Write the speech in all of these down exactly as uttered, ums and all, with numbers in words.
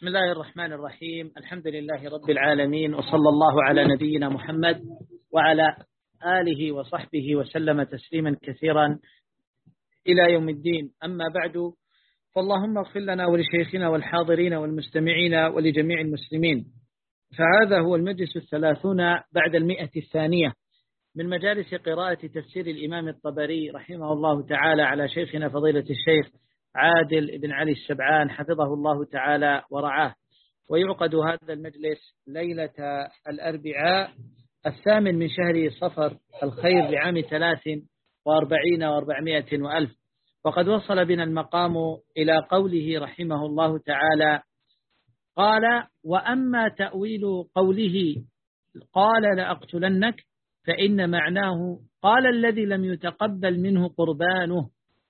بسم الله الرحمن الرحيم. الحمد لله رب العالمين، وصلى الله على نبينا محمد وعلى آله وصحبه وسلم تسليما كثيرا إلى يوم الدين. أما بعد، فاللهم اغفر لنا ولشيخنا والحاضرين والمستمعين ولجميع المسلمين. فهذا هو المجلس الثلاثون بعد المئة الثانية من مجالس قراءة تفسير الإمام الطبري رحمه الله تعالى على شيخنا فضيلة الشيخ عادل بن علي السبعان حفظه الله تعالى ورعاه. ويعقد هذا المجلس ليلة الأربعاء الثامن من شهر صفر الخير لعام ثلاث وأربعين وأربعمائة وألف. وقد وصل بنا المقام إلى قوله رحمه الله تعالى: قال: وأما تأويل قوله قال لأقتلنك فإن معناه قال الذي لم يتقبل منه قربانه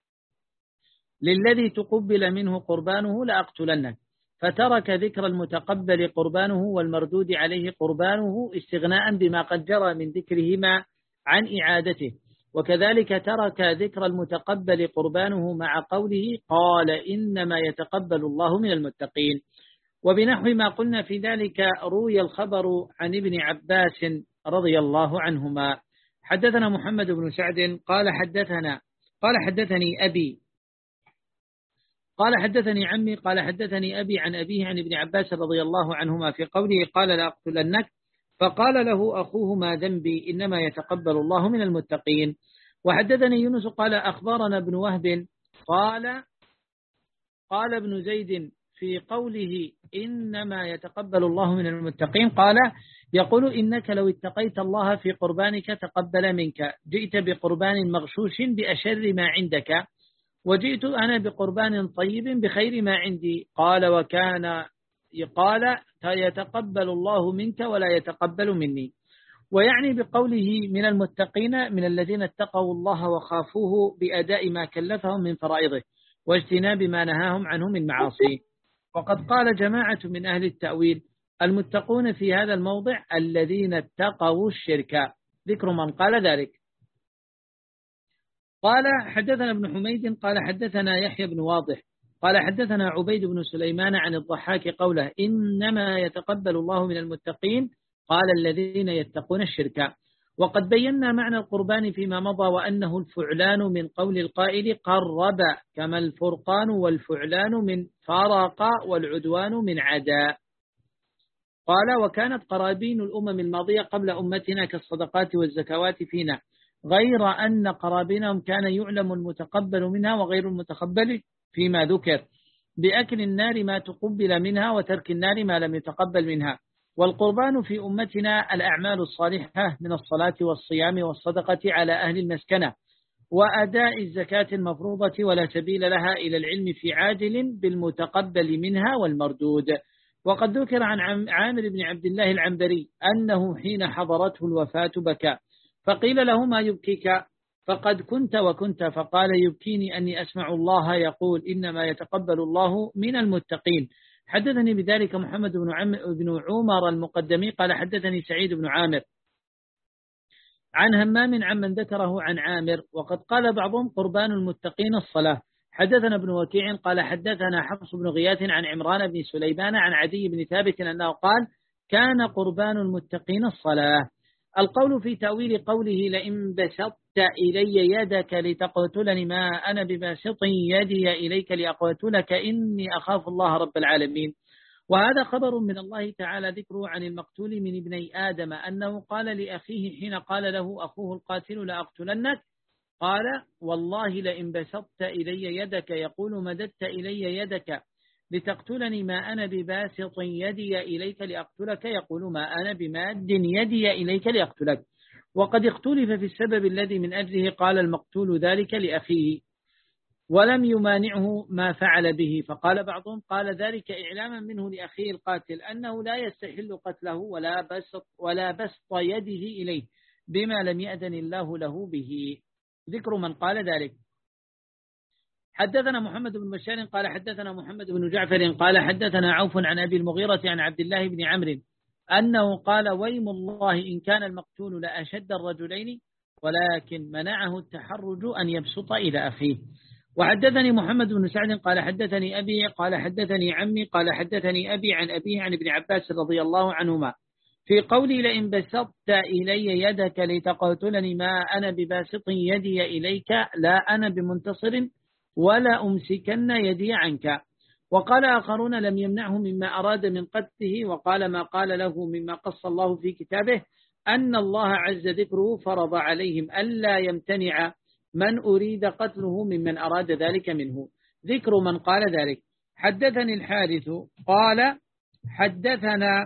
للذي تقبل منه قربانه لأقتلنك، فترك ذكر المتقبل قربانه والمردود عليه قربانه استغناء بما قد جرى من ذكرهما عن إعادته. وكذلك ترك ذكر المتقبل قربانه مع قوله قال إنما يتقبل الله من المتقين. وبنحو ما قلنا في ذلك روي الخبر عن ابن عباس رضي الله عنهما. حدثنا محمد بن سعد قال حدثنا قال حدثني أبي قال حدثني عمي قال حدثني أبي عن أبيه عن ابن عباس رضي الله عنهما في قوله قال لأقتلنك، فقال له أخوه ما ذنبي إنما يتقبل الله من المتقين. وحدثني يونس قال أخبرنا ابن وهب قال قال ابن زيد في قوله إنما يتقبل الله من المتقين قال يقول إنك لو اتقيت الله في قربانك تقبل منك، جئت بقربان مغشوش بأشر ما عندك، وجئت أنا بقربان طيب بخير ما عندي. قال وكان قال يتقبل الله منك ولا يتقبل مني. ويعني بقوله من المتقين من الذين اتقوا الله وخافوه بأداء ما كلفهم من فرائضه واجتناب ما نهاهم عنه من معاصيه. وقد قال جماعة من أهل التأويل المتقون في هذا الموضع الذين اتقوا الشرك، ذكر من قال ذلك. قال حدثنا ابن حميد قال حدثنا يحيى بن واضح قال حدثنا عبيد بن سليمان عن الضحاك قوله إنما يتقبل الله من المتقين قال الذين يتقون الشرك. وقد بينا معنى القربان فيما مضى، وأنه الفعلان من قول القائل قرب، كما الفرقان والفعلان من فارق والعدوان من عدا. قال وكانت قرابين الأمم الماضية قبل أمتنا كالصدقات والزكوات فينا، غير أن قرابينهم كان يعلم المتقبل منها وغير المتقبل فيما ذكر، بأكل النار ما تقبل منها وترك النار ما لم يتقبل منها. والقربان في أمتنا الأعمال الصالحة من الصلاة والصيام والصدقة على أهل المسكنة وأداء الزكاة المفروضة، ولا سبيل لها إلى العلم في عاجل بالمتقبل منها والمردود. وقد ذكر عن عامر بن عبد الله العنبري أنه حين حضرته الوفاة بكى، فقيل له ما يبكيك؟ فقد كنت وكنت، فقال يبكيني أني أسمع الله يقول إنما يتقبل الله من المتقين. حدثني بذلك محمد بن, عم بن عمر المقدمي قال حدثني سعيد بن عامر عن همام عمن ذكره عن عامر. وقد قال بعضهم قربان المتقين الصلاة. حدثنا ابن وكيع قال حدثنا حفص بن غياث عن عمران بن سليمان عن عدي بن ثابت أنه قال كان قربان المتقين الصلاة. القول في تأويل قوله لئن بسطت إلي يدك لتقتلني ما أنا بباسط يدي إليك لأقتلك إني أخاف الله رب العالمين. وهذا خبر من الله تعالى ذكره عن المقتول من ابني آدم أنه قال لأخيه حين قال له أخوه القاتل لأقتلنك، قال والله لئن بسطت إلي يدك، يقول مددت إلي يدك لتقتلني ما أنا بباسط يدي إليك لأقتلك، يقول ما أنا بماد يدي إليك لأقتلك. وقد اختلف في السبب الذي من أجله قال المقتول ذلك لأخيه ولم يمانعه ما فعل به، فقال بعضهم قال ذلك إعلاما منه لأخيه القاتل أنه لا يستحل قتله ولا بسط, ولا بسط يده إليه بما لم يأذن الله له به، ذكر من قال ذلك. حدثنا محمد بن بشار قال حدثنا محمد بن جعفر قال حدثنا عوف عن أبي المغيرة عن عبد الله بن عمرو أنه قال ويم الله إن كان المقتول لأشد الرجلين ولكن منعه التحرج أن يبسط إلى أخيه. وحدثني محمد بن سعد قال حدثني أبي قال حدثني عمي قال حدثني أبي عن أبيه عن ابن عباس رضي الله عنهما في قولي لئن بسطت إلي يدك لتقتلني ما أنا بباسط يدي إليك لا أنا بمنتصر ولا أمسكن يدي عنك. وقال آخرون لم يمنعه مما أراد من قتله، وقال ما قال له مما قص الله في كتابه أن الله عز ذكره فرض عليهم ألا يمتنع من أريد قتله ممن أراد ذلك منه. ذكر من قال ذلك. حدثني الحارث قال حدثنا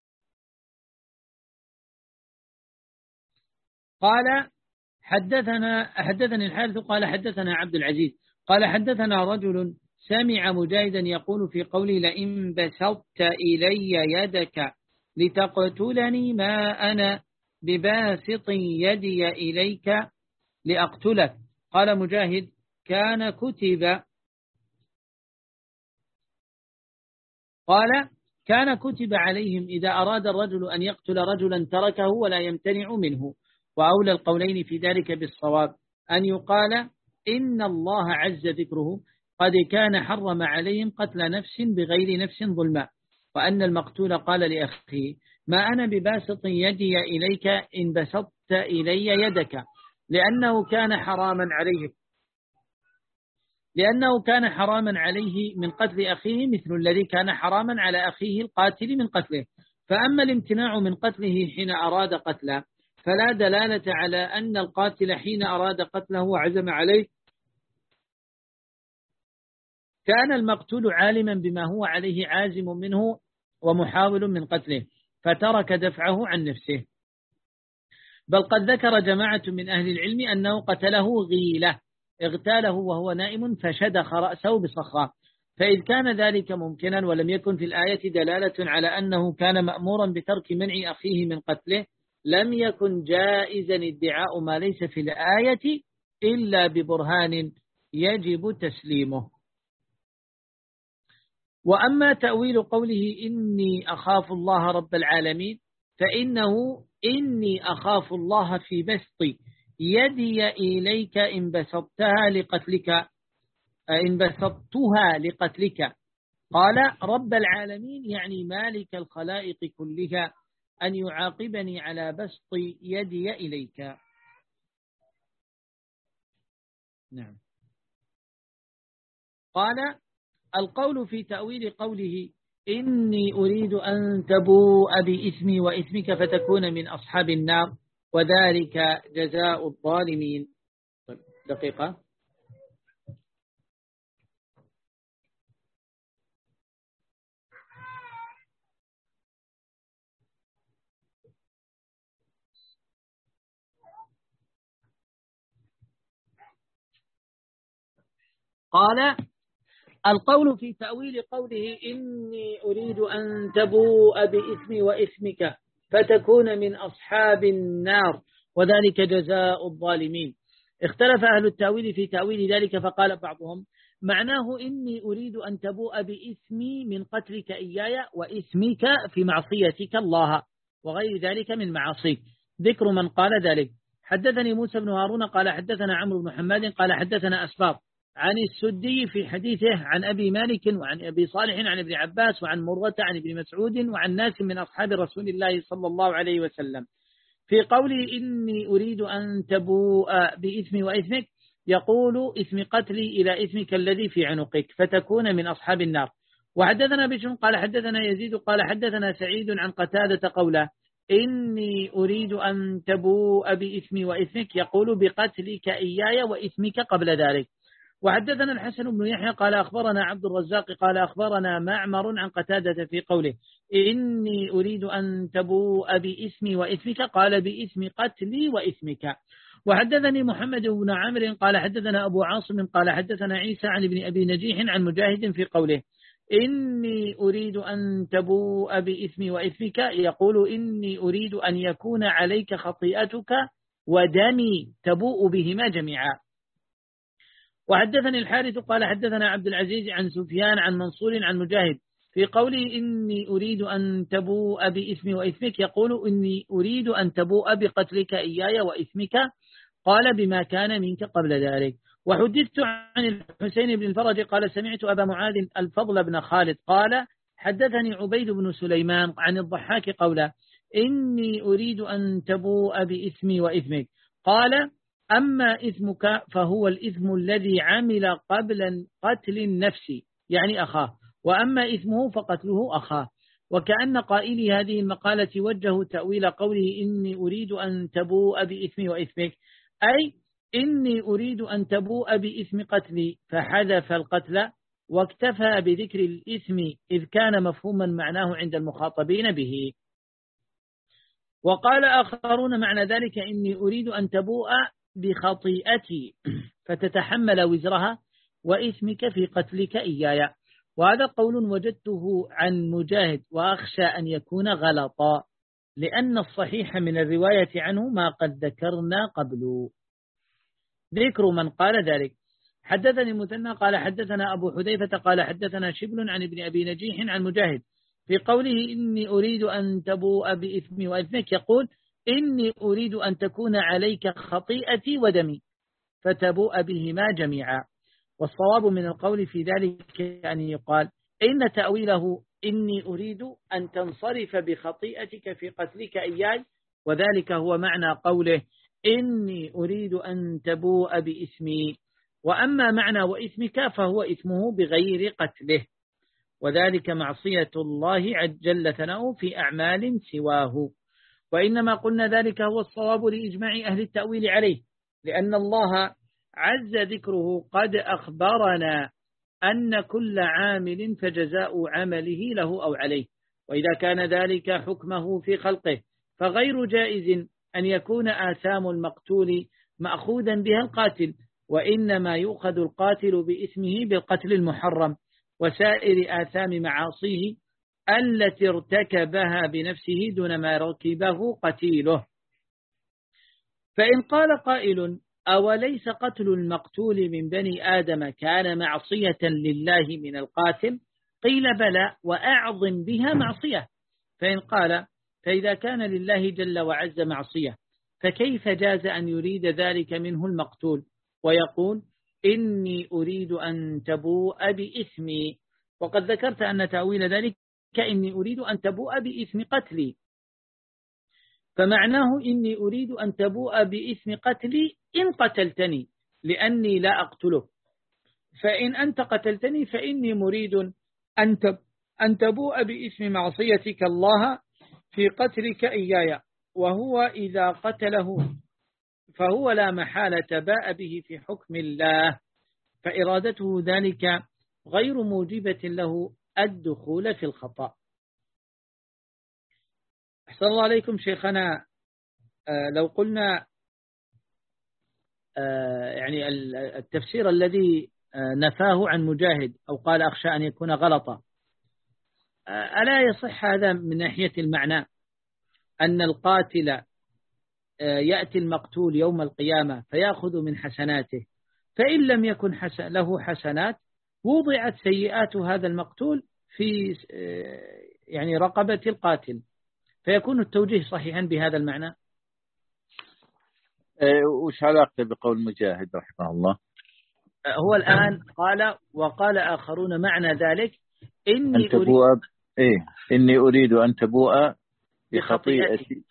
قال حدثنا حدثني الحارث قال حدثنا عبد العزيز قال حدثنا رجل سمع مجاهدا يقول في قولي لئن بسطت إلي يدك لتقتلني ما أنا بباسط يدي إليك لأقتلك. قال مجاهد كان كتب قال كان كتب عليهم إذا أراد الرجل أن يقتل رجلا تركه ولا يمتنع منه. وأولى القولين في ذلك بالصواب أن يقال إن الله عز ذكره قد كان حرم عليهم قتل نفس بغير نفس ظلما، وأن المقتول قال لأخيه ما أنا بباسط يدي إليك إن بسطت إلي يدك، لأنه كان حراما عليه لأنه كان حراما عليه من قتل أخيه مثل الذي كان حراما على أخيه القاتل من قتله. فأما الامتناع من قتله حين أراد قتله فلا دلالة على أن القاتل حين أراد قتله وعزم عليه كان المقتول عالما بما هو عليه عازم منه ومحاول من قتله فترك دفعه عن نفسه. بل قد ذكر جماعة من أهل العلم أنه قتله غيلة اغتاله وهو نائم فشدخ رأسه بصخرة. فإذ كان ذلك ممكنا ولم يكن في الآية دلالة على أنه كان مأمورا بترك منع أخيه من قتله لم يكن جائزا ادعاء ما ليس في الآية إلا ببرهان يجب تسليمه. وأما تأويل قوله إني أخاف الله رب العالمين فإنه إني أخاف الله في بسط يدي إليك إن بسطتها لقتلك إن بسطتها لقتلك. قال رب العالمين يعني مالك الخلائق كلها أن يعاقبني على بسط يدي إليك. نعم. قال القول في تأويل قوله إني أريد أن تبوء بإثمي وإثمك فتكون من أصحاب النار وذلك جزاء الظالمين. دقيقة. قال القول في تأويل قوله إني أريد أن تبوء بإثمي وإثمك فتكون من أصحاب النار وذلك جزاء الظالمين. اختلف أهل التأويل في تأويل ذلك فقال بعضهم معناه إني أريد أن تبوء بإثمي من قتلك إياي وإثمك في معصيتك الله وغير ذلك من معاصيك. ذكر من قال ذلك. حدثني موسى بن هارون قال حدثنا عمرو بن حماد قال حدثنا أسباط عن السدي في حديثه عن أبي مالك وعن أبي صالح عن ابن عباس وعن مرة عن ابن مسعود وعن ناس من أصحاب رسول الله صلى الله عليه وسلم في قوله إني أريد أن تبوء بإثمي وإثمك يقول إثم قتلي إلى إثمك الذي في عنقك فتكون من أصحاب النار. وحدثنا بشر قال حدثنا يزيد قال حدثنا سعيد عن قتادة قوله إني أريد أن تبوء بإثمي وإثمك يقول بقتلك إياي وإثمك قبل ذلك. وحدثنا الحسن بن يحيى قال أخبرنا عبد الرزاق قال أخبرنا معمر عن قتادة في قوله إني أريد أن تبوء بإثمي وإثمك قال بإثم قتلي وإثمك. وحدثني محمد بن عمرو قال حدثنا أبو عاصم قال حدثنا عيسى عن ابن أبي نجيح عن مجاهد في قوله إني أريد أن تبوء بإثمي وإثمك يقول إني أريد أن يكون عليك خطيئتك ودمي تبوء بهما جميعا. وحدثني الحارث قال حدثنا عبد العزيز عن سفيان عن منصور عن مجاهد في قوله إني أريد أن تبوء بإثمي وإثمك يقول إني أريد أن تبوء بقتلك إياي وإثمك قال بما كان منك قبل ذلك. وحدثت عن الحسين بن الفرج قال سمعت أبا معاذ الفضل بن خالد قال حدثني عبيد بن سليمان عن الضحاك قوله إني أريد أن تبوء بإثمي وإثمك. قال أما إثمك فهو الإثم الذي عمل قبل قتل النفس يعني أخاه، وأما إثمه فقتله أخاه. وكأن قائلي هذه المقالة وجهوا تأويل قوله إني أريد أن تبوء بإثمي وإثمك، أي إني أريد أن تبوء بإثم قتلي، فحذف القتل واكتفى بذكر الإثم إذ كان مفهوما معناه عند المخاطبين به. وقال آخرون معنى ذلك إني أريد أن تبوء بخطيئتي فتتحمل وزرها وإثمك في قتلك إياي. وهذا قول وجدته عن مجاهد وأخشى أن يكون غلطا، لأن الصحيح من الرواية عنه ما قد ذكرنا قبل. ذكر من قال ذلك. حدثني مثنى قال حدثنا أبو حذيفة قال حدثنا شبل عن ابن أبي نجيح عن مجاهد في قوله إني أريد أن تبوء بإثمي وإثمك، يقول إني أريد أن تكون عليك خطيئتي ودمي فتبوء بهما جميعا. والصواب من القول في ذلك أن يقال إن تأويله إني أريد أن تنصرف بخطيئتك في قتلك إياي، وذلك هو معنى قوله إني أريد أن تبوء بإثمي. وأما معنى وإثمك فهو إثمه بغير قتله، وذلك معصية الله جل ثناؤه في أعمال سواه. وإنما قلنا ذلك هو الصواب لإجماع أهل التأويل عليه، لأن الله عز ذكره قد أخبرنا أن كل عامل فجزاء عمله له أو عليه. وإذا كان ذلك حكمه في خلقه فغير جائز أن يكون آثام المقتول مأخوذا بها القاتل، وإنما يؤخذ القاتل بإثمه بالقتل المحرم وسائر آثام معاصيه التي ارتكبها بنفسه دون ما ركبه قتيله. فإن قال قائل أوليس قتل المقتول من بني آدم كان معصية لله من القاتل؟ قيل بلى وأعظم بها معصية. فإن قال فإذا كان لله جل وعز معصية فكيف جاز أن يريد ذلك منه المقتول ويقول إني أريد أن تبوء بإثمي؟ وقد ذكرت أن تأويل ذلك كإني أريد أن تبوء بإثم قتلي، فمعناه إني أريد أن تبوء بإثم قتلي إن قتلتني لأني لا أقتله، فإن أنت قتلتني فإني مريد أن تبوء بإثم معصيتك الله في قتلك إياي، وهو إذا قتله فهو لا محالة باء به في حكم الله، فإرادته ذلك غير موجبة له الدخول في الخطأ. أحسن الله عليكم شيخنا. آه لو قلنا آه يعني التفسير الذي آه نفاه عن مجاهد أو قال أخشى أن يكون غلطا، آه ألا يصح هذا من ناحية المعنى أن القاتل آه يأتي المقتول يوم القيامة فيأخذ من حسناته، فإن لم يكن حسن له حسنات وضعت سيئات هذا المقتول في آه يعني رقبة القاتل، فيكون التوجيه صحيحا بهذا المعنى. وش علاقته بقول مجاهد رحمه الله؟ هو الآن قال وقال آخرون معنى ذلك إني أن تبوء أريد إيه إني أريد أن تبوء بخطيئتي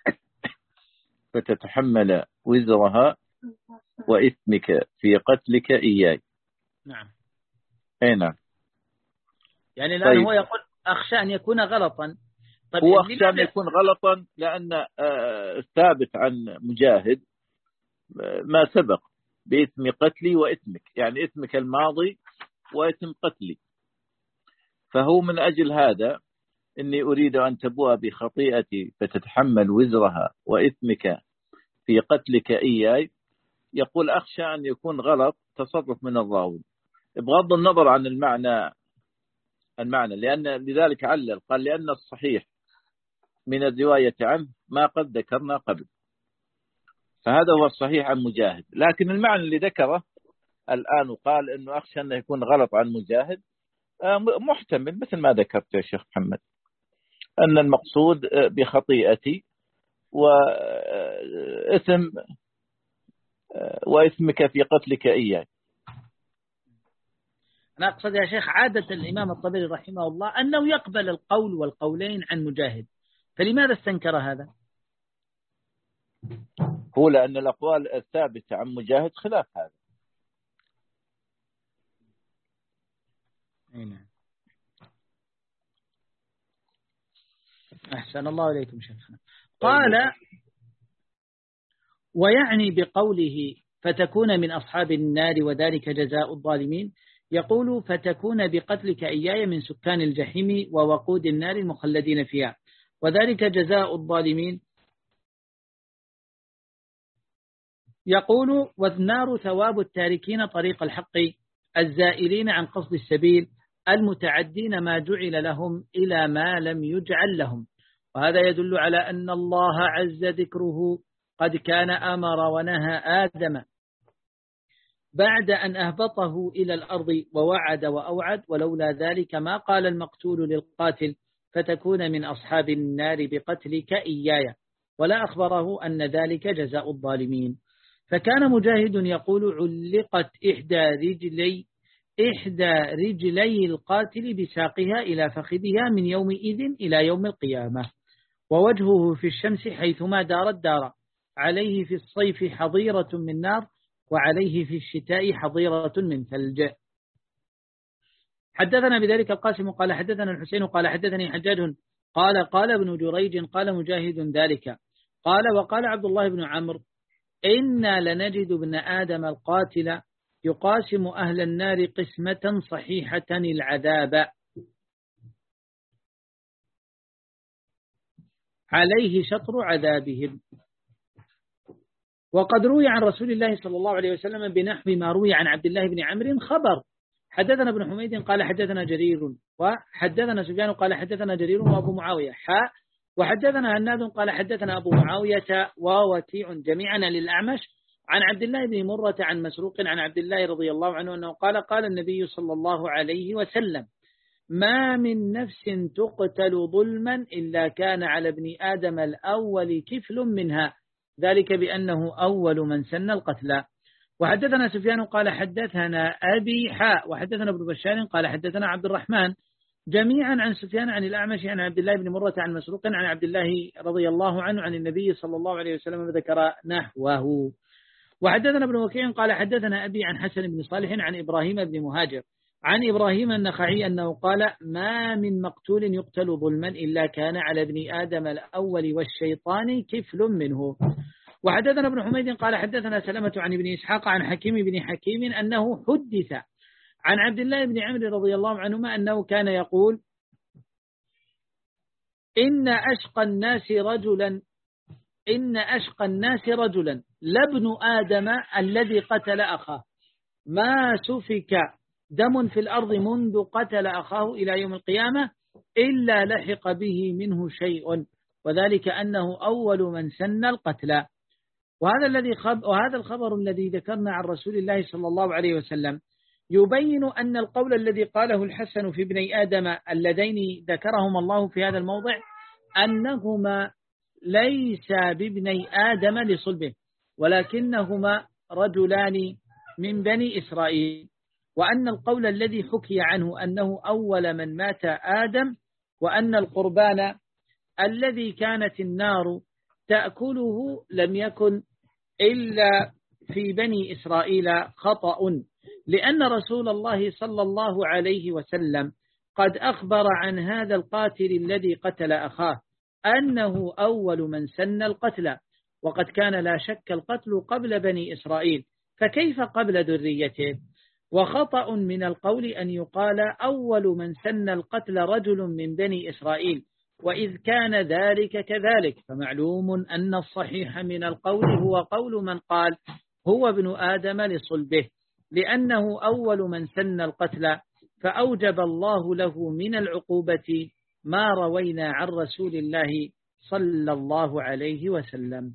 فتتحمل وزرها وإثمك في قتلك إياي. نعم. أي نعم. يعني الآن طيب. هو يقول أخشى أن يكون غلطا. طيب هو أخشى أن يكون غلطا لأن ثابت عن مجاهد ما سبق بإثم قتلي وإثمك، يعني إثمك الماضي وإثم قتلي، فهو من أجل هذا إني أريد أن تبوء بخطيئتي فتتحمل وزرها وإثمك في قتلك إياي، يقول أخشى أن يكون غلط تصرف من الراوي بغض النظر عن المعنى المعنى لأن لذلك علل قال لأن الصحيح من الرواية عنه ما قد ذكرنا قبل، فهذا هو الصحيح عن مجاهد. لكن المعنى اللي ذكره الآن وقال أنه أخشى أنه يكون غلط عن مجاهد محتمل مثل ما ذكرت يا شيخ محمد، أن المقصود بخطيئتي وإثم وإثمك في قتلك إياه. أنا أقصد يا شيخ عادة الإمام الطبري رحمه الله أنه يقبل القول والقولين عن مجاهد، فلماذا استنكر هذا؟ هو لأن الأقوال الثابتة عن مجاهد خلاف هذا. نعم. أحسن الله إليكم شيخنا. قال ويعني بقوله فتكون من أصحاب النار وذلك جزاء الظالمين، يقول فتكون بقتلك إياي من سكان الجحيم ووقود النار المخلدين فيها، وذلك جزاء الظالمين. يقول والنار ثواب التاركين طريق الحق الزائلين عن قصد السبيل المتعدين ما جعل لهم إلى ما لم يجعل لهم. وهذا يدل على أن الله عز ذكره قد كان أمر ونهى آدم بعد أن أهبطه إلى الأرض ووعد وأوعد، ولولا ذلك ما قال المقتول للقاتل فتكون من أصحاب النار بقتلك إياي، ولا أخبره أن ذلك جزاء الظالمين. فكان مجاهد يقول علقت إحدى رجلي إحدى رجلي القاتل بساقها إلى فخذها من يومئذ إلى يوم القيامة، ووجهه في الشمس حيثما دارت دار، عليه في الصيف حظيرة من نار وعليه في الشتاء حظيرة من ثلج. حدثنا بذلك القاسم قال حدثنا الحسين قال حدثني حجاج قال قال ابن جريج قال مجاهد ذلك قال وقال عبد الله بن عمرو إنا لنجد ابن آدم القاتل يقاسم أهل النار قسمة صحيحة العذاب عليه شطر عذابهم. وقد روي عن رسول الله صلى الله عليه وسلم بنحو ما روي عن عبد الله بن عمرو خبر. حدثنا ابن حميد قال حدثنا جرير وحدثنا سفيان قال حدثنا جرير وأبو معاوية حاء وحدثنا هناد قال حدثنا أبو معاوية ووكيع جميعا للأعمش عن عبد الله بن مرة عن مسروق عن عبد الله رضي الله عنه أنه قال قال النبي صلى الله عليه وسلم ما من نفس تقتل ظلما إلا كان على ابن آدم الأول كفل منها، ذلك بأنه أول من سن القتل. وحدثنا سفيان قال حدثنا أبي حاء وحدثنا ابن بشار قال حدثنا عبد الرحمن جميعا عن سفيان عن الأعمش عن عبد الله بن مرة عن مسروق عن عبد الله رضي الله عنه عن النبي صلى الله عليه وسلم ذكر نحوه. وحدثنا ابن وكيع قال حدثنا أبي عن حسن بن صالح عن إبراهيم بن مهاجر عن إبراهيم النخعي أنه قال ما من مقتول يقتل ظلما إلا كان على ابن آدم الأول والشيطان كفل منه. وحدثنا ابن حميد قال حدثنا سلمة عن ابن إسحاق عن حكيم بن حكيم أنه حدث عن عبد الله بن عمرو رضي الله عنهما أنه كان يقول إن أشقى الناس رجلا إن أشقى الناس رجلا لابن آدم الذي قتل أخاه ما سفك دم في الأرض منذ قتل أخاه إلى يوم القيامة إلا لحق به منه شيء، وذلك أنه أول من سن القتل. وهذا الذي خب وهذا الخبر الذي ذكرنا عن رسول الله صلى الله عليه وسلم يبين أن القول الذي قاله الحسن في ابني آدم اللذين ذكرهما الله في هذا الموضع أنهما ليس بابني آدم لصلبه ولكنهما رجلان من بني إسرائيل، وأن القول الذي حكي عنه أنه أول من مات آدم وأن القربان الذي كانت النار تأكله لم يكن إلا في بني إسرائيل خطأ، لأن رسول الله صلى الله عليه وسلم قد أخبر عن هذا القاتل الذي قتل أخاه أنه أول من سن القتل، وقد كان لا شك القتل قبل بني إسرائيل، فكيف قبل ذريته؟ وخطأ من القول أن يقال أول من سن القتل رجل من بني إسرائيل، وإذ كان ذلك كذلك فمعلوم أن الصحيح من القول هو قول من قال هو ابن آدم لصلبه، لأنه أول من سن القتل، فأوجب الله له من العقوبة ما روينا عن رسول الله صلى الله عليه وسلم.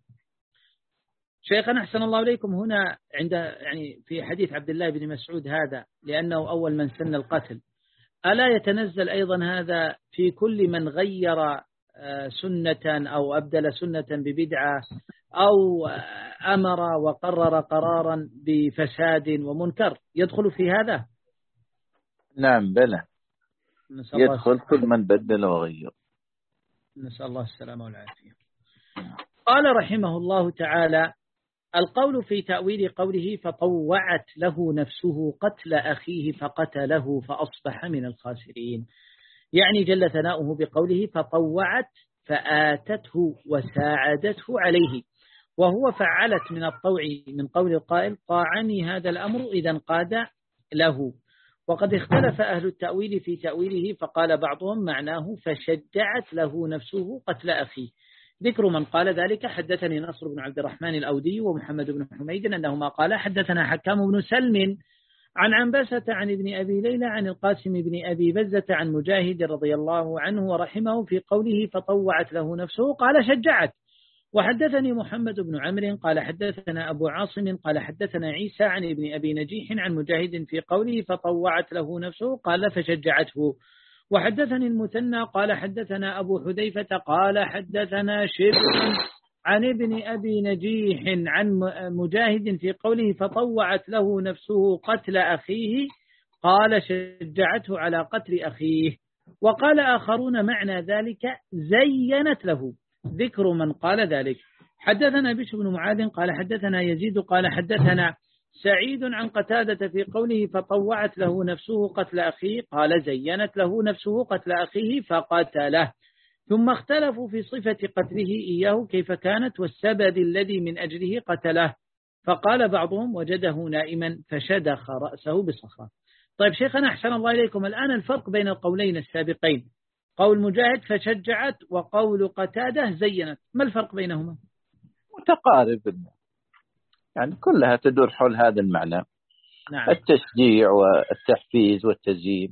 شيخنا أحسن الله إليكم، هنا عند يعني في حديث عبد الله بن مسعود هذا لأنه أول من سن القتل، ألا يتنزل أيضا هذا في كل من غير سنة أو أبدل سنة ببدعة أو أمر وقرر قرارا بفساد ومنكر يدخل في هذا؟ نعم بلى، يدخل كل من بدل وغير. نسأل الله السلامة والعافية. قال رحمه الله تعالى: القول في تأويل قوله فطوعت له نفسه قتل أخيه فقتله فأصبح من الخاسرين، يعني جل ثناؤه بقوله فطوعت فآتته وساعدته عليه، وهو فعلت من الطوع من قول القائل طاعني هذا الأمر إذا انقاد له. وقد اختلف أهل التأويل في تأويله، فقال بعضهم معناه فشجعت له نفسه قتل أخيه. ذكر من قال ذلك: حدثني نصر بن عبد الرحمن الأودي ومحمد بن حميد أنهما قال حدثنا حكام بن سلم عن عنبسة عن ابن أبي ليلى عن القاسم بن أبي بزة عن مجاهد رضي الله عنه ورحمه في قوله فطوعت له نفسه قال شجعت. وحدثني محمد بن عمرو قال حدثنا أبو عاصم قال حدثنا عيسى عن ابن أبي نجيح عن مجاهد في قوله فطوعت له نفسه قال فشجعته. وحدثني المثنى قال حدثنا أبو حذيفة قال حدثنا شبر عن ابن أبي نجيح عن مجاهد في قوله فطوعت له نفسه قتل أخيه قال شجعته على قتل أخيه. وقال آخرون معنى ذلك زينت له. ذكر من قال ذلك: حدثنا بشر بن معاذ قال حدثنا يزيد قال حدثنا سعيد عن قتادة في قوله فطوعت له نفسه قتل أخيه قال زينت له نفسه قتل أخيه فقتله. ثم اختلفوا في صفة قتله إياه كيف كانت والسبب الذي من أجله قتله، فقال بعضهم وجده نائما فشدخ رأسه بصخرة. طيب شيخنا أحسن الله إليكم، الآن الفرق بين القولين السابقين، قول مجاهد فشجعت وقول قتادة زينت، ما الفرق بينهما؟ متقارب، يعني كلها تدور حول هذا المعنى. نعم. التشجيع والتحفيز والتزيين.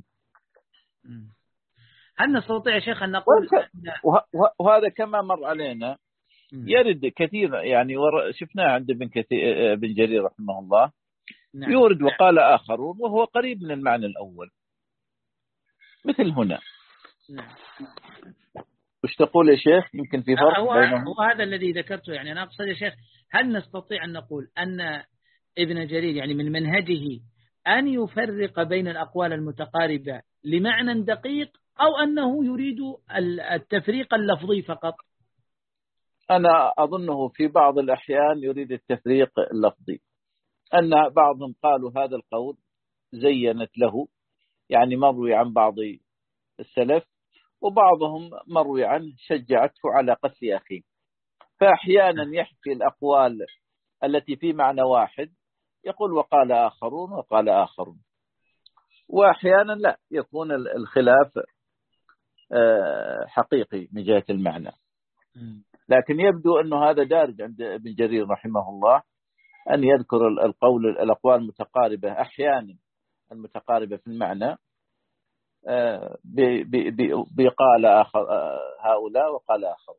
هل نستطيع يا شيخ أن نقول وهذا كما مر علينا يرد كثير، يعني شفناه عند ابن كثير ابن جرير رحمه الله. نعم. يورد وقال آخرون وهو قريب من المعنى الأول مثل هنا. نعم. وش تقول يا شيخ؟ يمكن في فرق هو, بينهم. هو هذا الذي ذكرته، يعني أنا أقصد يا شيخ هل نستطيع أن نقول أن ابن جرير يعني من منهجه أن يفرق بين الأقوال المتقاربة لمعنى دقيق، أو أنه يريد التفريق اللفظي فقط؟ أنا أظنه في بعض الأحيان يريد التفريق اللفظي، أن بعضهم قالوا هذا القول زينت له، يعني مروي عن بعض السلف، وبعضهم مروي عنه شجعته على قتل أخيه. فأحيانا يحكي الأقوال التي في معنى واحد، يقول وقال آخرون وقال آخرون، وأحيانا لا، يكون الخلاف حقيقي من جهة المعنى. لكن يبدو أنه هذا دارج عند ابن جرير رحمه الله، أن يذكر القول الأقوال المتقاربة أحيانا المتقاربة في المعنى بقال آخر هؤلاء وقال آخر.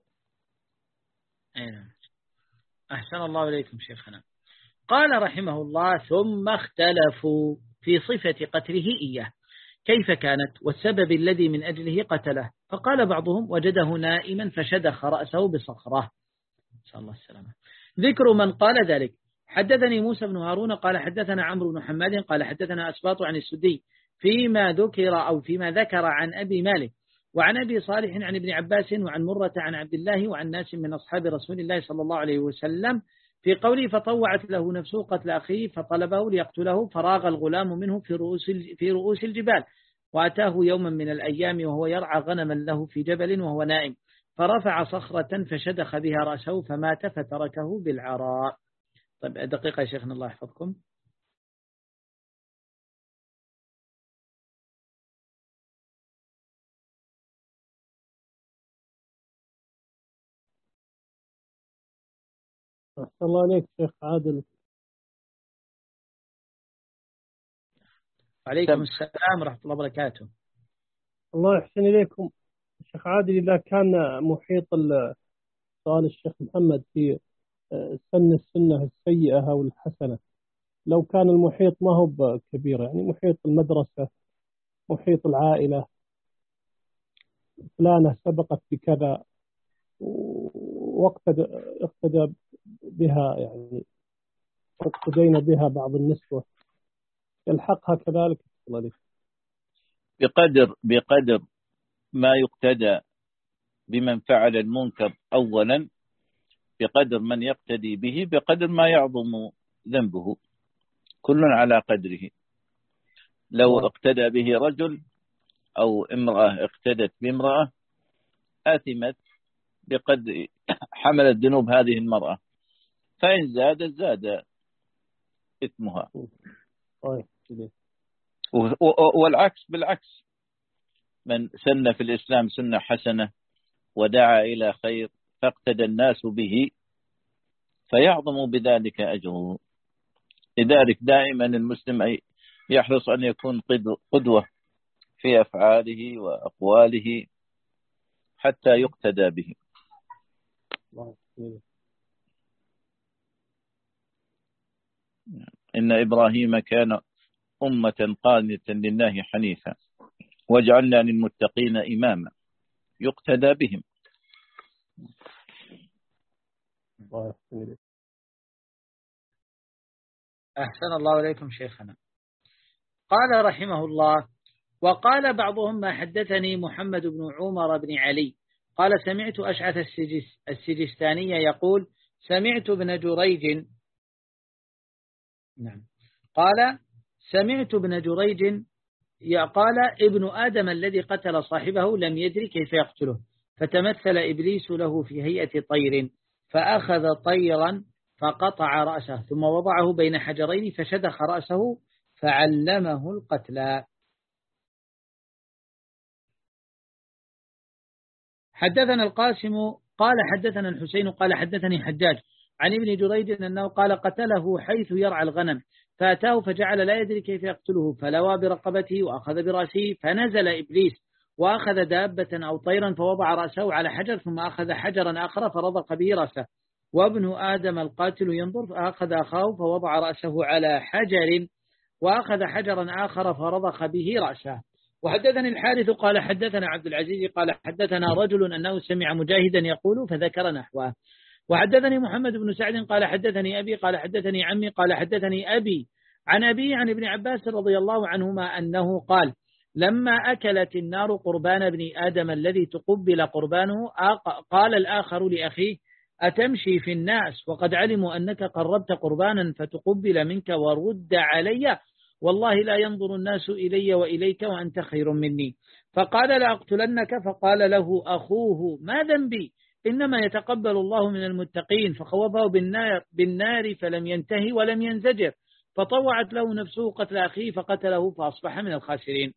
أحسن الله إليكم شيخنا. قال رحمه الله ثم اختلفوا في صفة قتله إياه كيف كانت والسبب الذي من أجله قتله، فقال بعضهم وجده نائما فشدخ رأسه بصخرة. إن شاء الله السلامة. ذكر من قال ذلك: حدثني موسى بن هارون قال حدثنا عمرو بن حماد قال حدثنا أسباط عن السدي فيما ذكر أو فيما ذكر عن أبي مالك وعن أبي صالح عن ابن عباس وعن مرة عن عبد الله وعن ناس من أصحاب رسول الله صلى الله عليه وسلم في قوله فطوعت له نفسه قتل أخيه فطلبه ليقتله فراغ الغلام منه في رؤوس في رؤوس الجبال، وأتاه يوما من الأيام وهو يرعى غنما له في جبل وهو نائم، فرفع صخرة فشدخ بها رأسه فمات فتركه بالعراء. طيب دقيقة يا شيخنا الله يحفظكم. أحسن الله عليك شيخ عادل. وعليكم السلام ورحمة الله وبركاته. الله يحسن إليكم شيخ عادل. إذا كان محيط سؤال الشيخ محمد في سن السنة السيئة أو الحسنة، لو كان المحيط ما هو كبير، يعني محيط المدرسة، محيط العائلة، فلانة سبقت بكذا واقتدى بها يعني اقتدينا بها بعض النسوة يلحقها كذلك؟ بقدر بقدر ما يقتدى بمن فعل المنكر أولا، بقدر من يقتدي به بقدر ما يعظم ذنبه، كل على قدره. لو اقتدى به رجل أو امرأة اقتدت بامرأة آثمت بقدر حملت ذنوب هذه المرأة، فإن زادت زاد إثمها. والعكس بالعكس، من سن في الإسلام سنة حسنة ودعا إلى خير فاقتدى الناس به فيعظم بذلك أجره. لذلك دائما المسلم يحرص أن يكون قدوة في أفعاله وأقواله حتى يقتدى به. إن إبراهيم كان أمة قانتا لله حنيفا وجعلنا للمتقين إماما يقتدى بهم. أحسن الله إليكم شيخنا. قال رحمه الله: وقال بعضهم ما حدثني محمد بن عمر بن علي قال سمعت أشعث السجس السجستاني يقول سمعت ابن جريج نعم قال سمعت ابن جريج قال ابن آدم الذي قتل صاحبه لم يدري كيف يقتله، فتمثل إبليس له في هيئة طير فأخذ طيرا فقطع رأسه ثم وضعه بين حجرين فشدخ رأسه فعلمه القتل. حدثنا القاسم قال حدثنا الحسين قال حدثني حجاج عن ابن جريج أنه قال قتله حيث يرعى الغنم فأتاه فجعل لا يدري كيف يقتله فلوى برقبته وأخذ برأسه، فنزل إبليس وأخذ دابة أو طيرا فوضع رأسه على حجر ثم أخذ حجرا آخر فرضق به رأسه، وابن آدم القاتل ينظر فأخذ أخاه فوضع رأسه على حجر وأخذ حجرا آخر فرضق به رأسه. وحدثني الحارث قال حدثنا عبد العزيز قال حدثنا رجل أنه سمع مجاهدا يقول فذكر نحوه. وحدثني محمد بن سعد قال حدثني أبي قال حدثني عمي قال حدثني أبي عن أبي عن ابن عباس رضي الله عنهما أنه قال لما أكلت النار قربان ابن آدم الذي تقبل قربانه قال الآخر لأخيه أتمشي في الناس وقد علموا أنك قربت قربانا فتقبل منك ورد علي، والله لا ينظر الناس إلي وإليك وأنت خير مني، فقال لأقتلنك، فقال له أخوه ما ذنبي إنما يتقبل الله من المتقين، فخوفه بالنار, بالنار فلم ينتهي ولم ينزجر، فطوعت له نفسه قتل أخيه فقتله فأصبح من الخاسرين.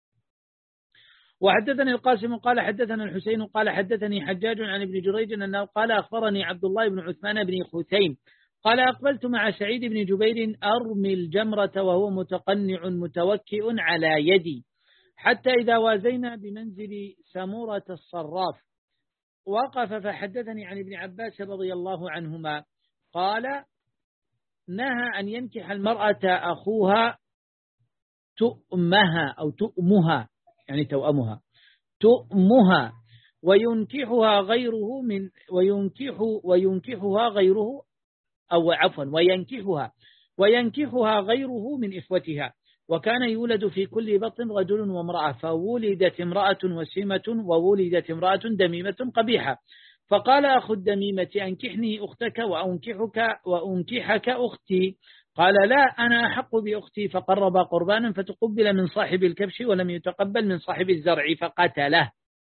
وحدثني القاسم قال حدثنا الحسين قال حدثني حجاج عن ابن جريج أنه قال أخبرني عبد الله بن عثمان بن خثيم قال أقبلت مع سعيد بن جبير أرمي الجمرة وهو متقنع متوكئ على يدي حتى إذا وازينا بمنزل سمورة الصراف وقف فحدثني عن ابن عباس رضي الله عنهما قال نهى أن ينكح المرأة أخوها تؤمها أو تؤمها يعني توأمها تؤمها وينكحها غيره من وينكح وينكحها غيره أو عفوا وينكحها وينكحها غيره من إخوتها، وكان يولد في كل بطن رجل وامرأة، فولدت امرأة وسيمة وولدت امرأة دميمة قبيحة، فقال أخو الدميمة أنكحني أختك وأنكحك وأنكحك أختي، قال لا أنا أحق بأختي، فقرب قربانا فتقبل من صاحب الكبش ولم يتقبل من صاحب الزرع فقتله،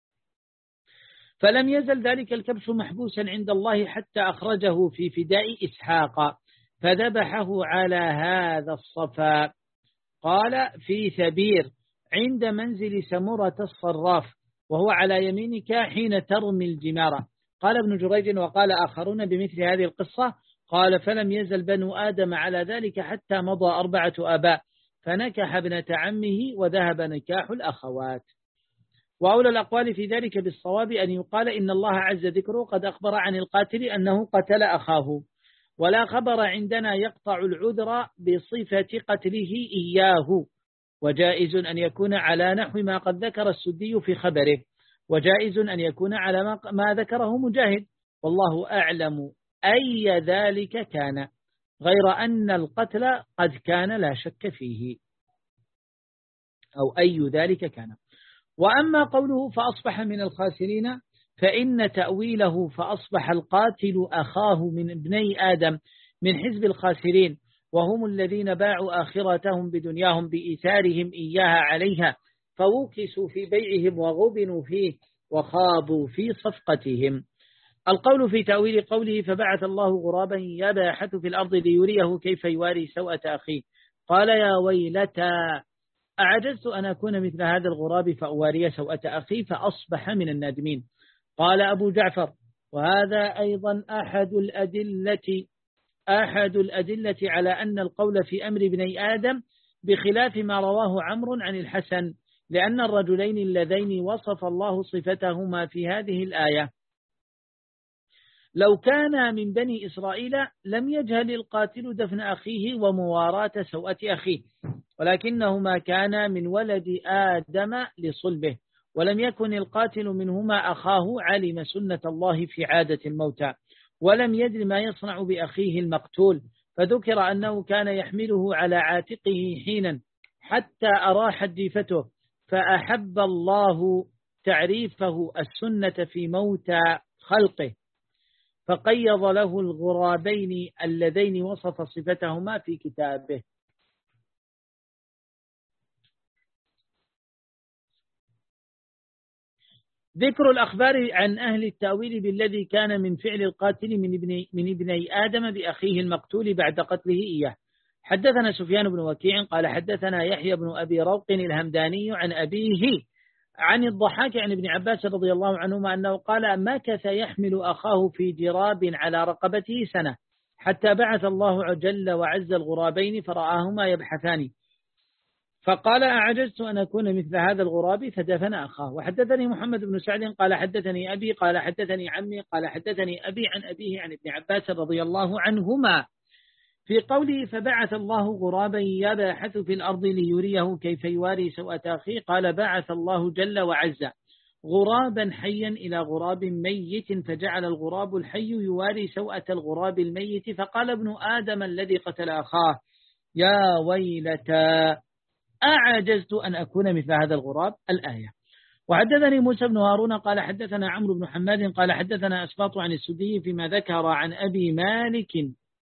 فلم يزل ذلك الكبش محبوسا عند الله حتى أخرجه في فداء إسحاق فذبحه على هذا الصفا. قال في ثبير عند منزل سمرة الصراف وهو على يمينك حين ترمي الجمارة. قال ابن جريج وقال آخرون بمثل هذه القصة. قال فلم يزل بنو آدم على ذلك حتى مضى أربعة آباء فنكح ابنة عمه وذهب نكاح الأخوات. وأولى الأقوال في ذلك بالصواب أن يقال إن الله عز ذكره قد أخبر عن القاتل أنه قتل أخاه، ولا خبر عندنا يقطع العذر بصفة قتله إياه، وجائز أن يكون على نحو ما قد ذكر السدي في خبره، وجائز أن يكون على ما ذكره مجاهد، والله أعلم أي ذلك كان، غير أن القتل قد كان لا شك فيه، أو أي ذلك كان. وأما قوله فأصبح من الخاسرين فإن تأويله فأصبح القاتل أخاه من ابني آدم من حزب الخاسرين، وهم الذين باعوا آخرتهم بدنياهم بإيثارهم إياها عليها، فوكسوا في بيعهم وغبنوا فيه وخابوا في صفقتهم. القول في تأويل قوله فبعث الله غرابا يبحث في الأرض ليريه كيف يواري سوءة أخيه، قال يا ويلتى أعجزت أن أكون مثل هذا الغراب فأواري سوءة أخي فأصبح من النادمين. قال أبو جعفر وهذا أيضا أحد الأدلة أحد الأدلة على أن القول في أمر ابني آدم بخلاف ما رواه عمرو عن الحسن، لأن الرجلين اللذين وصف الله صفتهما في هذه الآية لو كان من بني إسرائيل لم يجهل القاتل دفن أخيه ومواراة سوءة أخيه، ولكنهما كانا من ولد آدم لصلبه، ولم يكن القاتل منهما أخاه علم سنة الله في عادة الموتى، ولم يدر ما يصنع بأخيه المقتول، فذكر أنه كان يحمله على عاتقه حينا حتى أراحت ديفته، فأحب الله تعريفه السنة في موتى خلقه، فقيض له الغرابين اللذين وصف صفتهما في كتابه. ذكر الأخبار عن أهل التأويل بالذي كان من فعل القاتل من ابن من ابني آدم بأخيه المقتول بعد قتله إياه. حدثنا سفيان بن وكيع قال حدثنا يحيى بن أبي روق الهمداني عن أبيه عن الضحاك عن ابن عباس رضي الله عنهما أنه قال مكث يحمل أخاه في جراب على رقبته سنة حتى بعث الله جل وعز الغرابين فرآهما يبحثان، فقال أعجزت أن أكون مثل هذا الغراب فدفن أخاه. وحدثني محمد بن سعد قال حدثني أبي قال حدثني عمي قال حدثني أبي عن أبيه عن ابن عباس رضي الله عنهما في قوله فبعث الله غرابا يبحث في الأرض ليريه كيف يواري سوءة أخيه، قال بعث الله جل وعز غرابا حيا إلى غراب ميت، فجعل الغراب الحي يواري سوءة الغراب الميت، فقال ابن آدم الذي قتل أخاه يا ويلتى أعجزت أن أكون مثل هذا الغراب. الآية. وحدثني موسى بن هارون قال حدثنا عمرو بن حماد قال حدثنا أسباط عن السدي فيما ذكر عن أبي مالك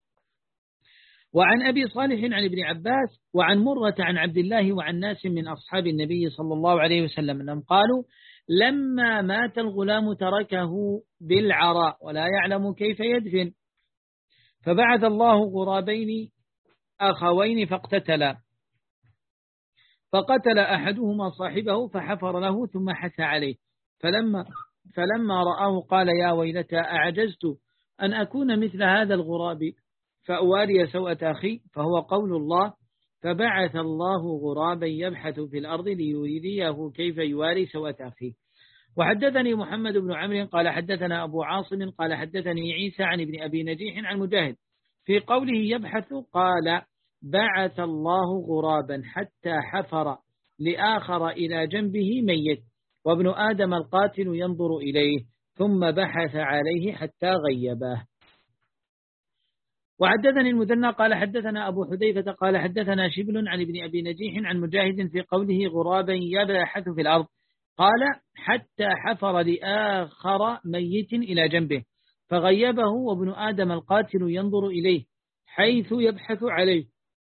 وعن أبي صالح عن ابن عباس وعن مرة عن عبد الله وعن ناس من أصحاب النبي صلى الله عليه وسلم أنهم قالوا لما مات الغلام تركه بالعراء ولا يعلم كيف يدفن، فبعث الله غرابين أخوين فاقتتلا، فقتل أحدهما صاحبه فحفر له ثم حث عليه، فلما, فلما رآه قال يا ويلتى أعجزت أن أكون مثل هذا الغراب فأواري سوءة أخي، فهو قول الله فبعث الله غرابا يبحث في الأرض ليريه كيف يواري سوءة أخيه. وحدثني محمد بن عمرو قال حدثنا أبو عاصم قال حدثني عيسى عن ابن أبي نجيح عن مجاهد في قوله يبحث قال بعث الله غرابا حتى حفر لآخر إلى جنبه ميت، وابن آدم القاتل ينظر إليه ثم بحث عليه حتى غيبه. وحدثني المثنى قال حدثنا أبو حذيفة قال حدثنا شبل عن ابن أبي نجيح عن مجاهد في قوله غرابا يبحث في الأرض قال حتى حفر لآخر ميت إلى جنبه فغيبه، وابن آدم القاتل ينظر إليه حيث يبحث عليه.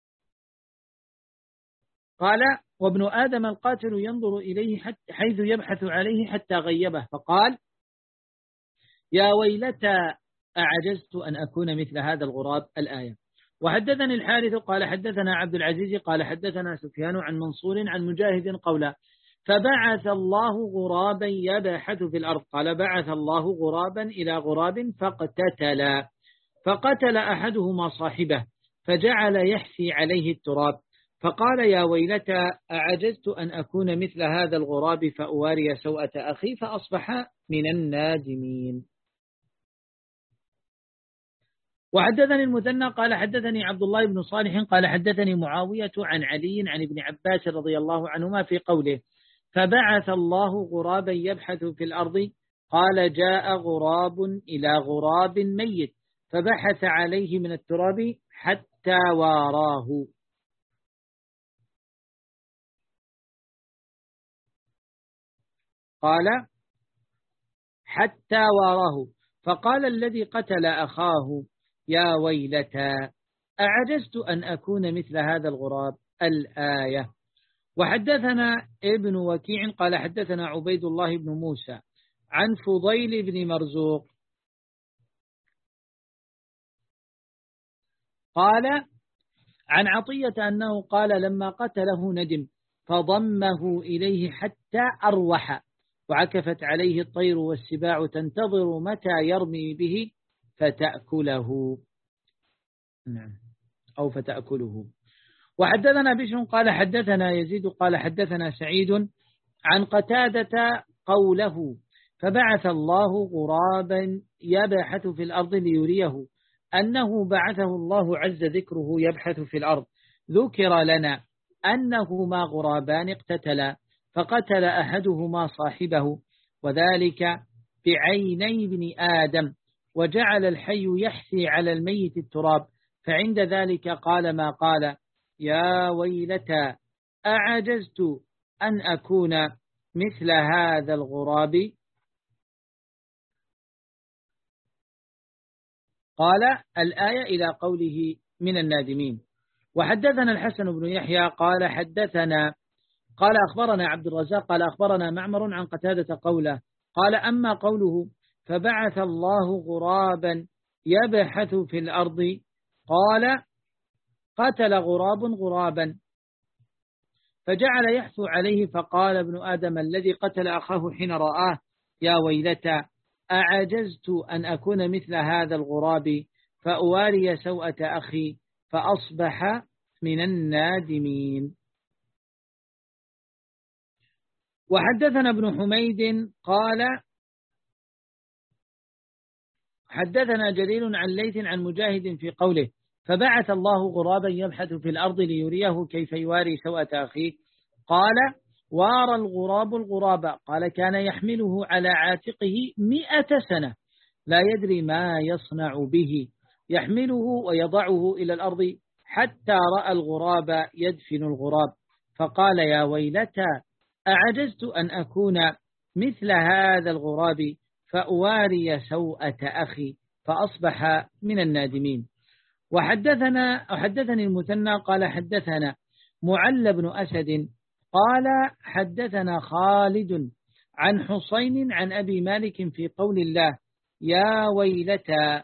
قال وابن آدم القاتل ينظر إليه حتى حيث يبحث عليه حتى غيبه، فقال يا ويلتى أعجزت أن أكون مثل هذا الغراب. الآية. وحدثني الحارث قال حدثنا عبد العزيز قال حدثنا سفيان عن منصور عن مجاهد قولا فبعث الله غرابا يبحث في الأرض قال بعث الله غرابا إلى غراب فاقتتلا، فقتل أحدهما صاحبه فجعل يحثي عليه التراب، فقال يا ويلتى أعجزت أن أكون مثل هذا الغراب فأواري سوءة أخي فأصبح من النادمين. وحدثني المثنى قال حدثني عبد الله بن صالح قال حدثني معاوية عن علي عن ابن عباس رضي الله عنهما في قوله فبعث الله غرابا يبحث في الأرض قال جاء غراب إلى غراب ميت فبحث عليه من التراب حتى واراه. قال حتى واراه فقال الذي قتل أخاه يا ويلتى أعجزت أن أكون مثل هذا الغراب. الآية. وحدثنا ابن وكيع قال حدثنا عبيد الله بن موسى عن فضيل بن مرزوق قال عن عطية أنه قال لما قتله ندم فضمه إليه حتى أروح وعكفت عليه الطير والسباع تنتظر متى يرمي به فتأكله نعم أو فتأكله. وحدثنا بشر قال حدثنا يزيد قال حدثنا سعيد عن قتادة قوله فبعث الله غرابا يبحث في الأرض ليريه أنه بعثه الله عز ذكره يبحث في الأرض. ذكر لنا أنهما غرابان اقتتلا فقتل أحدهما صاحبه وذلك بعيني ابن آدم وجعل الحي يحثي على الميت التراب فعند ذلك قال ما قال يا ويلتى أعجزت أن أكون مثل هذا الغراب. قال الآية إلى قوله من النادمين. وحدثنا الحسن بن يحيى قال حدثنا قال أخبرنا عبد الرزاق قال أخبرنا معمر عن قتادة قوله قال أما قوله فبعث الله غرابا يبحث في الأرض قال قتل غراب غرابا فجعل يحثو عليه فقال ابن آدم الذي قتل أخاه حين رآه يا ويلتى أعجزت أن أكون مثل هذا الغراب فأواري سوءة أخي فأصبح من النادمين. وحدثنا ابن حميد قال حدثنا جرير عن ليث عن مجاهد في قوله فبعث الله غرابا يبحث في الأرض ليريه كيف يواري سوءة أخيه قال وارى الغراب الغراب قال كان يحمله على عاتقه مئة سنة لا يدري ما يصنع به يحمله ويضعه إلى الأرض حتى رأى الغراب يدفن الغراب فقال يا ويلتى أعجزت أن أكون مثل هذا الغراب فأواري سوءة أخي فأصبح من النادمين. وحدثنا حدثني المثنى قال حدثنا معل بن أسد قال حدثنا خالد عن حسين عن أبي مالك في قول الله يا ويلتى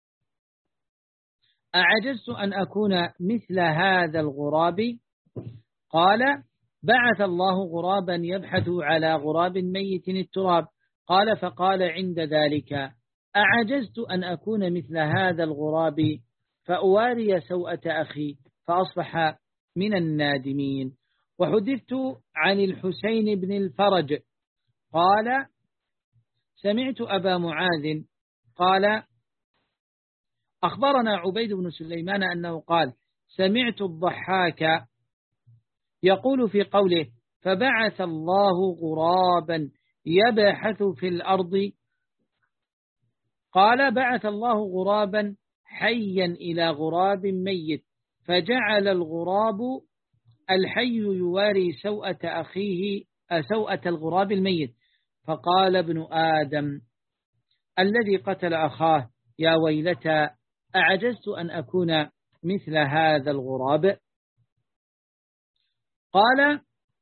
أعجزت أن أكون مثل هذا الغراب قال بعث الله غرابا يبحث على غراب ميت التراب قال فقال عند ذلك أعجزت أن أكون مثل هذا الغراب فأواري سوءة أخي فأصبح من النادمين. وحدثت عن الحسين بن الفرج قال سمعت أبا معاذ قال أخبرنا عبيد بن سليمان أنه قال سمعت الضحاك يقول في قوله فبعث الله غرابا يبحث في الأرض قال بعث الله غرابا حيا إلى غراب ميت فجعل الغراب الحي يواري سوءة أخيه سوءة الغراب الميت فقال ابن آدم الذي قتل أخاه يا ويلتى أعجزت أن أكون مثل هذا الغراب. قال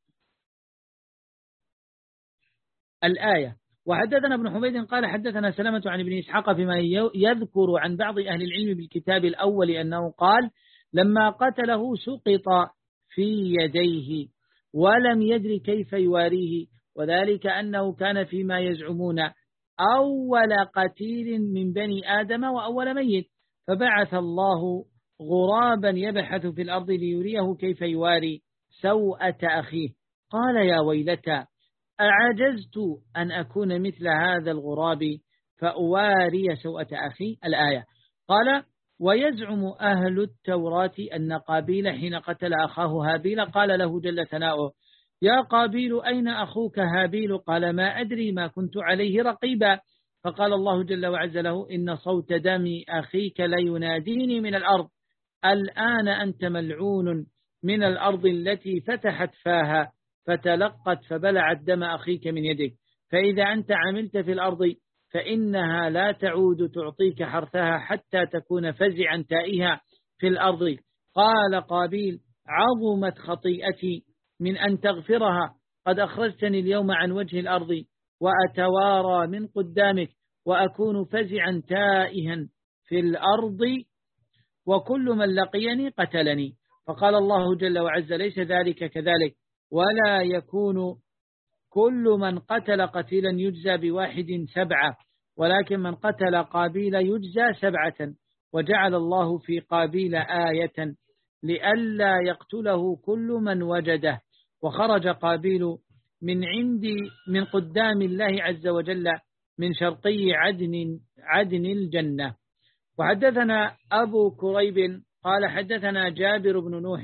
الآية. وحدثنا ابن حميد قال حدثنا سلمة عن ابن إسحاق فيما يذكر عن بعض أهل العلم بالكتاب الأول أنه قال لما قتله سقط في يديه ولم يدري كيف يواريه وذلك أنه كان فيما يزعمون أول قتيل من بني آدم وأول ميت فبعث الله غرابا يبحث في الأرض ليريه كيف يواري سوءة أخيه قال يا ويلتى أعجزت أن أكون مثل هذا الغراب فأواري سوءة أخي. الآية. قال ويزعم أهل التوراة أن قابيل حين قتل أخاه هابيل قال له جل ثناؤه يا قابيل أين أخوك هابيل قال ما أدري ما كنت عليه رقيبا فقال الله جل وعز له إن صوت دم أخيك ليناديني من الأرض الآن أنت ملعون من الأرض التي فتحت فاها فتلقت فبلعت دم أخيك من يدك، فإذا أنت عملت في الأرض فإنها لا تعود تعطيك حرثها حتى تكون فزعا تائها في الأرض. قال قابيل عظمت خطيئتي من أن تغفرها، قد أخرجتني اليوم عن وجه الأرض وأتوارى من قدامك وأكون فزعا تائها في الأرض وكل من لقيني قتلني. فقال الله جل وعز ليس ذلك كذلك، ولا يكون كل من قتل قتيلا يجزى بواحد سبعة، ولكن من قتل قابيل يجزى سبعة. وجعل الله في قابيل آية لئلا يقتله كل من وجده. وخرج قابيل من عند من قدام الله عز وجل من شرقي عدن عدن الجنة. وحدثنا أبو كريب قال حدثنا جابر بن نوح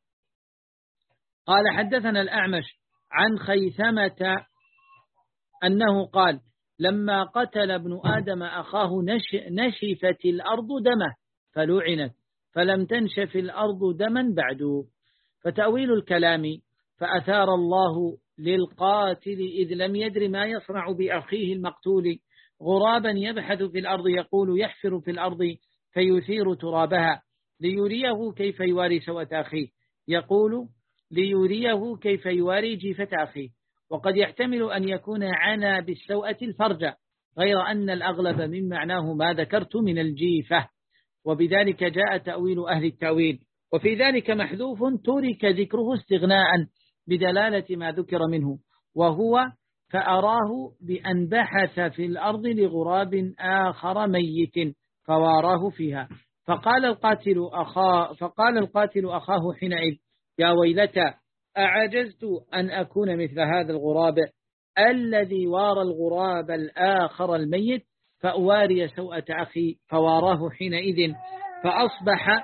قال حدثنا الأعمش عن خيثمة أنه قال لما قتل ابن آدم أخاه نش نشفت الأرض دمه فلعنت فلم تنشف الأرض دما بعد. فتأويل الكلام فأثار الله للقاتل إذ لم يدر ما يصنع بأخيه المقتول غرابا يبحث في الأرض يقول يحفر في الأرض فيثير ترابها ليريه كيف يواري سوءة أخيه، يقول ليريه كيف يواري جيفة أخيه. وقد يحتمل أن يكون عنا بالسوءة الفرج، غير أن الأغلب من معناه ما ذكرت من الجيفة، وبذلك جاء تأويل أهل التأويل. وفي ذلك محذوف ترك ذكره استغناء بدلالة ما ذكر منه، وهو فأراه بأن بحث في الأرض لغراب آخر ميت فواراه فيها. فقال القاتل أخاه فقال القاتل أخاه حينئذ يا ويلتى أعجزت أن أكون مثل هذا الغراب الذي وارى الغراب الآخر الميت فأواري سوءة أخي، فواراه حينئذ فأصبح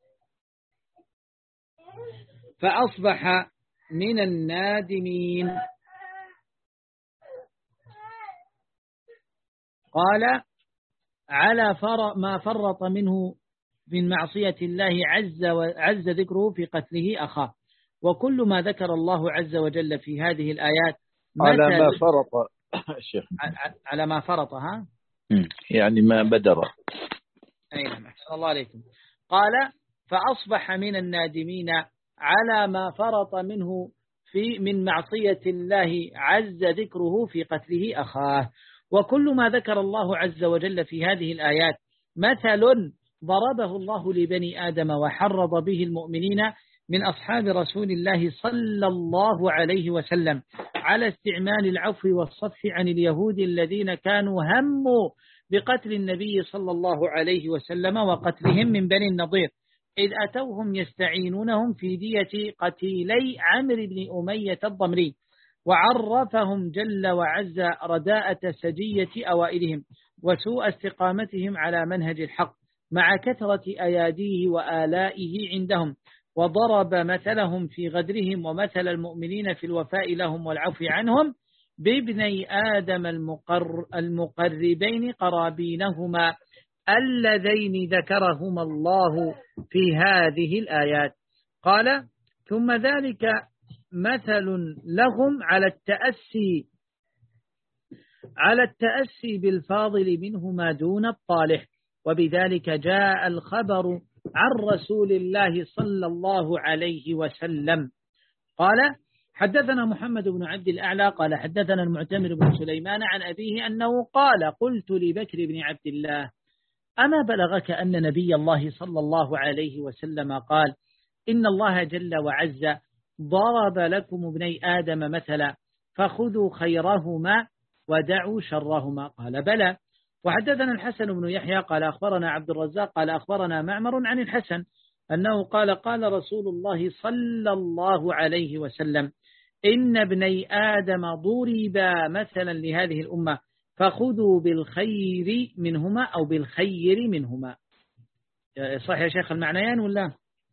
فأصبح من النادمين. قال على فر ما فرط منه من معصية الله عز وعز ذكره في قتله أخاه. وكل ما ذكر الله عز وجل في هذه الآيات على ما فرط الشيخ على ما فرط ها يعني ما بدر. أي نعم أحسن الله عليكم. قال فأصبح من النادمين على ما فرط منه في من معصية الله عز ذكره في قتله أخاه. وكل ما ذكر الله عز وجل في هذه الآيات مثل ضربه الله لبني آدم وحرض به المؤمنين من أصحاب رسول الله صلى الله عليه وسلم على استعمال العفو والصفح عن اليهود الذين كانوا هموا بقتل النبي صلى الله عليه وسلم وقتلهم من بني النضير، إذ أتوهم يستعينونهم في دية قتيلي عمرو بن أمية الضمري، وعرفهم جل وعز رداءة سجية أوائلهم وسوء استقامتهم على منهج الحق مع كثرة أياديه وآلائه عندهم، وضرب مثلهم في غدرهم ومثل المؤمنين في الوفاء لهم والعفو عنهم بابني آدم المقر المقربين قرابينهما اللذين ذكرهما الله في هذه الآيات. قال ثم ذلك مثل لهم على التأسي على التأسي بالفاضل منهما دون الطالح، وبذلك جاء الخبر عن رسول الله صلى الله عليه وسلم. قال حدثنا محمد بن عبد الأعلى قال حدثنا المعتمر بن سليمان عن أبيه أنه قال قلت لبكر بن عبد الله أما بلغك أن نبي الله صلى الله عليه وسلم قال إن الله جل وعز ضرب لكم ابني آدم مثلا فخذوا خيرهما ودعوا شرهما؟ قال بلى. وحدثنا الحسن بن يحيى قال أخبرنا عبد الرزاق قال أخبرنا معمر عن الحسن أنه قال قال رسول الله صلى الله عليه وسلم إن ابني آدم ضربا مثلا لهذه الأمة فخذوا بالخير منهما أو بالخير منهما. صح يا شيخ المعنيان ولا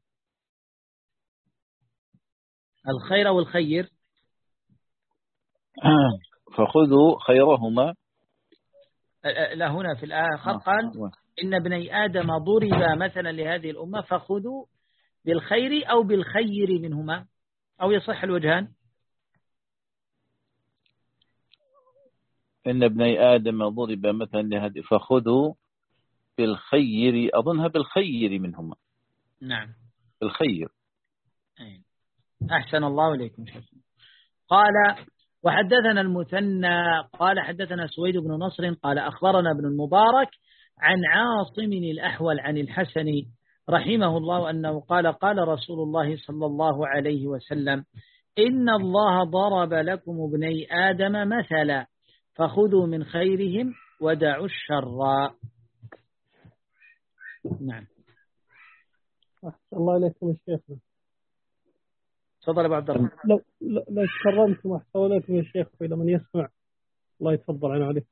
الخير أو الخير؟ فخذوا خيرهما لا هنا في الآخر قال إن ابني آدم ضرب مثلا لهذه الأمة فخذوا بالخير أو بالخير منهما، أو يصح الوجهان. إن ابني آدم ضرب مثلا لهذه فخذوا بالخير، أظنها بالخير منهما. نعم بالخير. أحسن الله إليكم شيخ. قال وحدثنا المثنى قال حدثنا سويد بن نصر قال أخبرنا ابن المبارك عن عاصم الأحول عن الحسن رحمه الله أنه قال قال رسول الله صلى الله عليه وسلم إن الله ضرب لكم ابني آدم مثلا فخذوا من خيرهم ودعوا الشر. نعم. أحسن الله إليكم يا شيخ. تفضل أبو عبد الرحمن. لو لو كرمتم أحسن الله إليكم يا شيخ، إلى من يسمع الله يتفضل عنه عليه.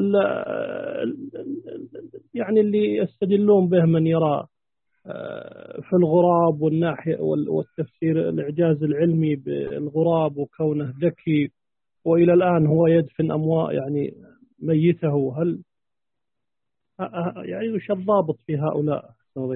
يعني اللي يستدلون به من يرى في الغراب والناحية والتفسير الإعجاز العلمي بالغراب وكونه ذكي وإلى الآن هو يدفن أموات يعني ميته، هل يعني وش الضابط في هؤلاء؟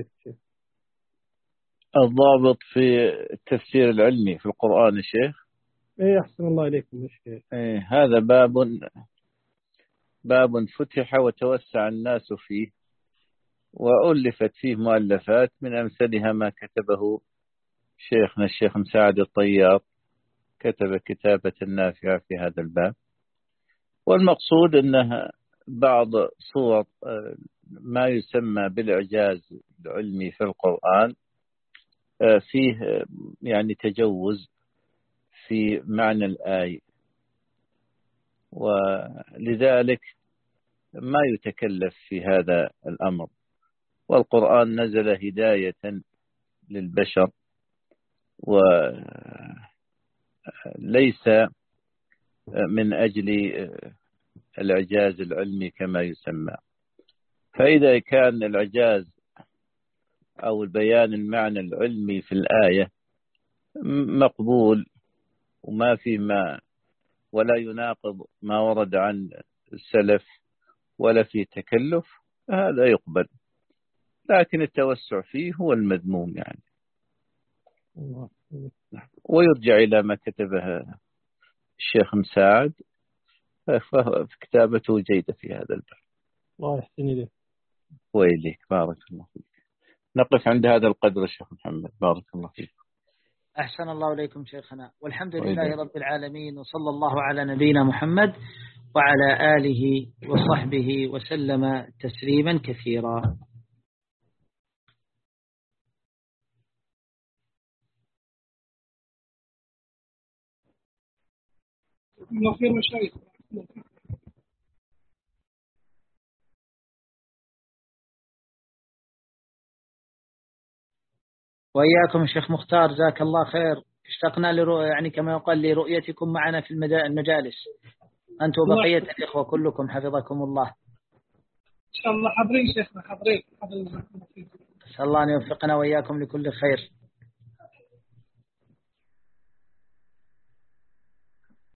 الضابط في التفسير العلمي في القرآن يا شيخ. إيه أحسن الله إليكم يا شيخ. إيه هذا باب باب فتح وتوسع الناس فيه، وألفت فيه مؤلفات من أمثلها ما كتبه شيخنا الشيخ مساعد الطيار، كتب كتابة نافعة في هذا الباب. والمقصود أنها بعض صور ما يسمى بالإعجاز العلمي في القرآن فيه يعني تجوز في معنى الآية، ولذلك ما يتكلف في هذا الأمر. والقرآن نزل هداية للبشر وليس من أجل الإعجاز العلمي كما يسمى. فإذا كان الإعجاز أو البيان المعنى العلمي في الآية مقبول وما في ما ولا يناقض ما ورد عن السلف ولا في تكلف، هذا يقبل. لكن التوسع فيه هو المذموم يعني، ويرجع إلى ما كتبه الشيخ مساعد، فكتابته جيدة في هذا الباب. الله يحسن إليك. وإليك بارك الله فيك. نقف عند هذا القدر الشيخ محمد، بارك الله فيك. أحسن الله إليكم شيخنا، والحمد لله رب العالمين، وصلى الله على نبينا محمد وعلى آله وصحبه وسلم تسليما كثيرا. وإياكم الشيخ مختار، جزاك الله خير. اشتقنا لرؤية يعني كما يقال لرؤيتكم معنا في المجالس، أنت وبقية الإخوة كلكم حفظكم الله. إن شاء الله حاضرين شيخنا، حاضرين. أسأل الله أن يوفقنا وإياكم لكل خير.